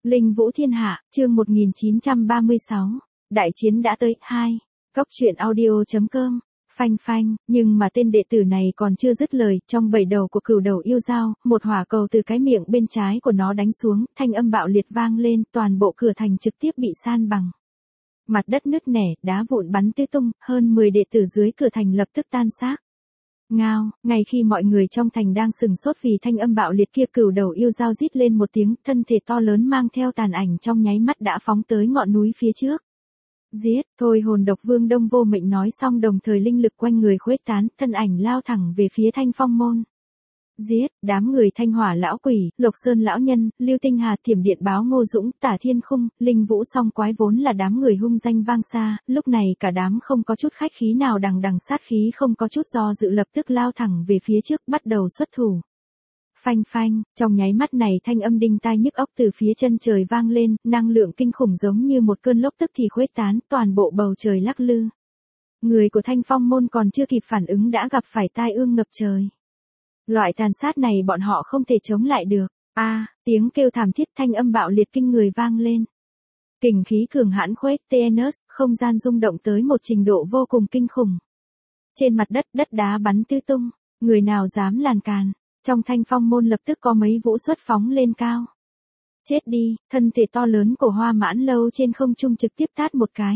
Linh Vũ Thiên Hạ, chương 1936. Đại chiến đã tới, 2. Cốc truyện audio.com. Phanh phanh, nhưng mà tên đệ tử này còn chưa dứt lời, trong bảy đầu của cửu đầu yêu dao, một hỏa cầu từ cái miệng bên trái của nó đánh xuống, thanh âm bạo liệt vang lên, toàn bộ cửa thành trực tiếp bị san bằng. Mặt đất nứt nẻ, đá vụn bắn tứ tung, hơn 10 đệ tử dưới cửa thành lập tức tan xác. Ngao, ngay khi mọi người trong thành đang sừng sốt vì thanh âm bạo liệt kia, cửu đầu yêu dao rít lên một tiếng, thân thể to lớn mang theo tàn ảnh trong nháy mắt đã phóng tới ngọn núi phía trước. Giết, thôi hồn độc vương Đông Vô Mệnh nói xong đồng thời linh lực quanh người khuếch tán, thân ảnh lao thẳng về phía Thanh Phong môn. Giết, đám người Thanh Hỏa lão quỷ, Lộc Sơn lão nhân, Lưu Tinh Hà, Thiểm Điện báo Ngô Dũng, Tả Thiên Khung, Linh Vũ song quái vốn là đám người hung danh vang xa, lúc này cả đám không có chút khách khí nào, đằng đằng sát khí không có chút do dự, lập tức lao thẳng về phía trước, bắt đầu xuất thủ. Phanh phanh, trong nháy mắt này thanh âm đinh tai nhức óc từ phía chân trời vang lên, năng lượng kinh khủng giống như một cơn lốc tức thì khuếch tán, toàn bộ bầu trời lắc lư. Người của Thanh Phong môn còn chưa kịp phản ứng đã gặp phải tai ương ngập trời. Loại tàn sát này bọn họ không thể chống lại được. Tiếng kêu thảm thiết, thanh âm bạo liệt kinh người vang lên. Kình khí cường hãn khuếch TNS, không gian rung động tới một trình độ vô cùng kinh khủng. Trên mặt đất, đất đá bắn tứ tung, người nào dám làn càn. Trong Thanh Phong môn lập tức có mấy vũ xuất phóng lên cao. Chết đi, thân thể to lớn của Hoa Mãn Lâu trên không trung trực tiếp tát một cái.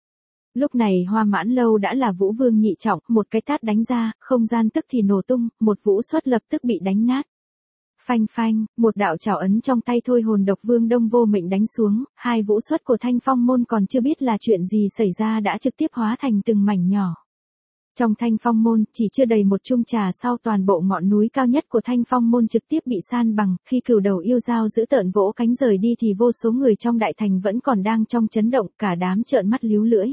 Lúc này Hoa Mãn Lâu đã là vũ vương nhị trọng, một cái tát đánh ra, không gian tức thì nổ tung, một vũ xuất lập tức bị đánh nát. Phanh phanh, một đạo trảo ấn trong tay thôi hồn độc vương Đông Vô Mệnh đánh xuống, hai vũ xuất của Thanh Phong môn còn chưa biết là chuyện gì xảy ra đã trực tiếp hóa thành từng mảnh nhỏ. Trong Thanh Phong môn, chỉ chưa đầy một chung trà sau toàn bộ ngọn núi cao nhất của Thanh Phong môn trực tiếp bị san bằng, khi cửu đầu yêu dao giữ tợn vỗ cánh rời đi thì vô số người trong đại thành vẫn còn đang trong chấn động, cả đám trợn mắt líu lưỡi.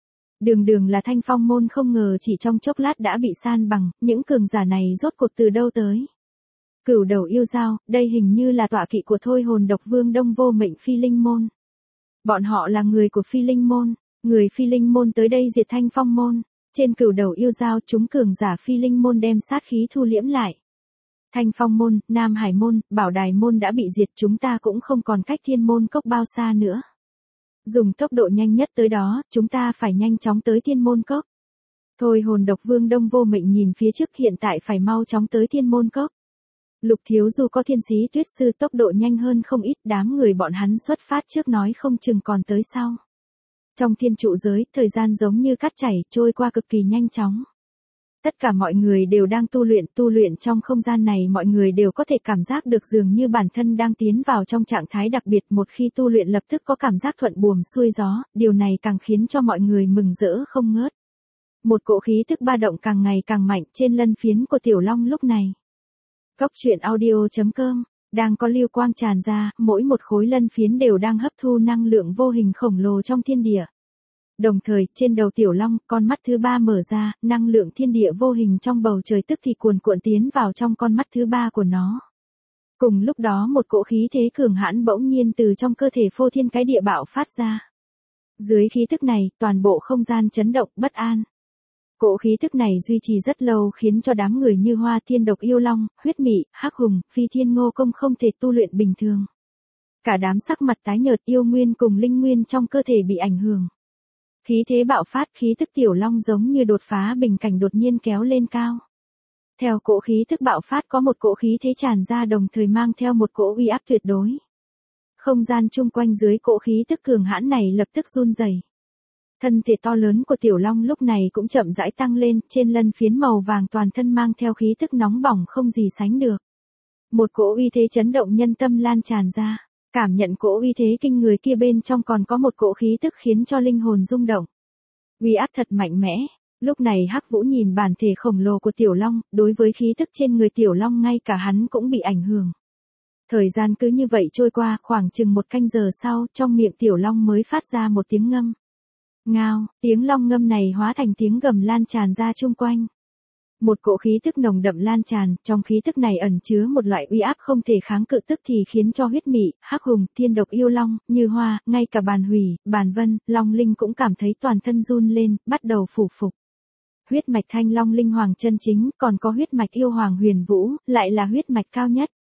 Đường là Thanh Phong môn không ngờ chỉ trong chốc lát đã bị san bằng, những cường giả này rốt cuộc từ đâu tới. Cửu đầu yêu dao, đây hình như là tọa kỵ của thôi hồn độc vương Đông Vô Mệnh Phi Linh môn. Bọn họ là người của Phi Linh môn, người Phi Linh môn tới đây diệt Thanh Phong môn. Trên cửu đầu yêu dao chúng cường giả Phi Linh môn đem sát khí thu liễm lại. Thanh Phong môn, Nam Hải môn, Bảo Đài môn đã bị diệt, chúng ta cũng không còn cách Thiên Môn Cốc bao xa nữa. Dùng tốc độ nhanh nhất tới đó, chúng ta phải nhanh chóng tới Thiên Môn Cốc. Thôi hồn độc vương Đông Vô Mệnh nhìn phía trước, hiện tại phải mau chóng tới Thiên Môn Cốc. Lục Thiếu Du có Thiên Sĩ Tuyết Sư tốc độ nhanh hơn không ít, đám người bọn hắn xuất phát trước nói không chừng còn tới sau. Trong thiên trụ giới, thời gian giống như cát chảy, trôi qua cực kỳ nhanh chóng. Tất cả mọi người đều đang tu luyện trong không gian này, mọi người đều có thể cảm giác được dường như bản thân đang tiến vào trong trạng thái đặc biệt, một khi tu luyện lập tức có cảm giác thuận buồm xuôi gió, điều này càng khiến cho mọi người mừng rỡ không ngớt. Một cỗ khí tức ba động càng ngày càng mạnh trên lân phiến của Tiểu Long lúc này. Cốc truyện audio.com. Đang có lưu quang tràn ra, mỗi một khối lân phiến đều đang hấp thu năng lượng vô hình khổng lồ trong thiên địa. Đồng thời, trên đầu Tiểu Long, con mắt thứ ba mở ra, năng lượng thiên địa vô hình trong bầu trời tức thì cuồn cuộn tiến vào trong con mắt thứ ba của nó. Cùng lúc đó một cỗ khí thế cường hãn bỗng nhiên từ trong cơ thể phô thiên cái địa bạo phát ra. Dưới khí tức này, toàn bộ không gian chấn động bất an. Cỗ khí tức này duy trì rất lâu khiến cho đám người như Hoa Thiên Độc Yêu Long, Huyết Mị, Hắc Hùng, Phi Thiên Ngô Công không thể tu luyện bình thường. Cả đám sắc mặt tái nhợt, yêu nguyên cùng linh nguyên trong cơ thể bị ảnh hưởng. Khí thế bạo phát, khí tức Tiểu Long giống như đột phá bình cảnh đột nhiên kéo lên cao. Theo cỗ khí tức bạo phát có một cỗ khí thế tràn ra đồng thời mang theo một cỗ uy áp tuyệt đối. Không gian chung quanh dưới cỗ khí tức cường hãn này lập tức run rẩy. Thân thể to lớn của Tiểu Long lúc này cũng chậm rãi tăng lên, trên lân phiến màu vàng toàn thân mang theo khí tức nóng bỏng không gì sánh được. Một cỗ uy thế chấn động nhân tâm lan tràn ra, cảm nhận cỗ uy thế kinh người kia bên trong còn có một cỗ khí tức khiến cho linh hồn rung động. Uy áp thật mạnh mẽ, lúc này Hắc Vũ nhìn bản thể khổng lồ của Tiểu Long, đối với khí tức trên người Tiểu Long ngay cả hắn cũng bị ảnh hưởng. Thời gian cứ như vậy trôi qua, khoảng chừng một canh giờ sau, trong miệng Tiểu Long mới phát ra một tiếng ngâm. Ngao, tiếng long ngâm này hóa thành tiếng gầm lan tràn ra chung quanh. Một cỗ khí tức nồng đậm lan tràn, trong khí tức này ẩn chứa một loại uy áp không thể kháng cự tức thì khiến cho Huyết Mị, Hắc Hùng, Thiên Độc Yêu Long, Như Hoa, ngay cả Bàn Hủy, Bàn Vân, Long Linh cũng cảm thấy toàn thân run lên, bắt đầu phủ phục. Huyết mạch Thanh Long Linh Hoàng chân chính, còn có huyết mạch Yêu Hoàng Huyền Vũ, lại là huyết mạch cao nhất.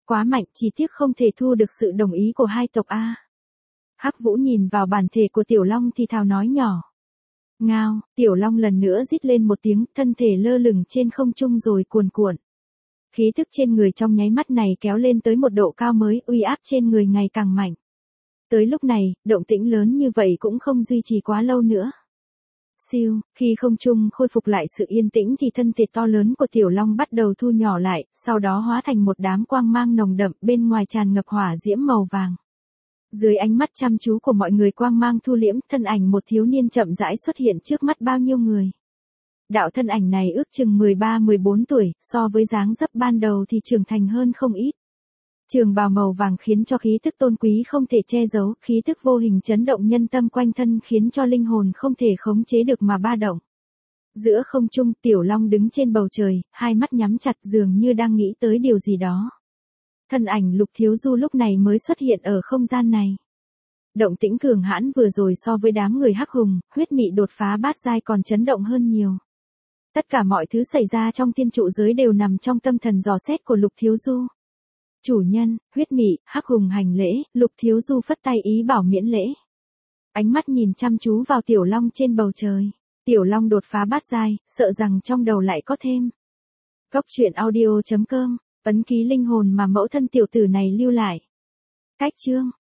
Quá mạnh, chỉ tiếc không thể thu được sự đồng ý của hai tộc A. Hắc Vũ nhìn vào bản thể của Tiểu Long thì thào nói nhỏ. Ngao, Tiểu Long lần nữa rít lên một tiếng, thân thể lơ lửng trên không trung rồi cuồn cuộn. Khí tức trên người trong nháy mắt này kéo lên tới một độ cao mới, uy áp trên người ngày càng mạnh. Tới lúc này, động tĩnh lớn như vậy cũng không duy trì quá lâu nữa. Siêu, khi không trung khôi phục lại sự yên tĩnh thì thân thể to lớn của Tiểu Long bắt đầu thu nhỏ lại, sau đó hóa thành một đám quang mang nồng đậm, bên ngoài tràn ngập hỏa diễm màu vàng. Dưới ánh mắt chăm chú của mọi người quang mang thu liễm, thân ảnh một thiếu niên chậm rãi xuất hiện trước mắt bao nhiêu người. Đạo thân ảnh này ước chừng 13-14 tuổi, so với dáng dấp ban đầu thì trưởng thành hơn không ít. Trường bào màu vàng khiến cho khí tức tôn quý không thể che giấu, khí tức vô hình chấn động nhân tâm quanh thân khiến cho linh hồn không thể khống chế được mà ba động. Giữa không trung, Tiểu Long đứng trên bầu trời, hai mắt nhắm chặt dường như đang nghĩ tới điều gì đó. Thân ảnh Lục Thiếu Du lúc này mới xuất hiện ở không gian này. Động tĩnh cường hãn vừa rồi so với đám người Hắc Hùng, huyết mị đột phá bát giai còn chấn động hơn nhiều. Tất cả mọi thứ xảy ra trong tiên trụ giới đều nằm trong tâm thần dò xét của Lục Thiếu Du. Chủ nhân, huyết mị, Hắc Hùng hành lễ, Lục Thiếu Du phất tay ý bảo miễn lễ. Ánh mắt nhìn chăm chú vào Tiểu Long trên bầu trời. Tiểu Long đột phá bát giai, sợ rằng trong đầu lại có thêm. Cốc truyện audio.com, ấn ký linh hồn mà mẫu thân tiểu tử này lưu lại. Cách chương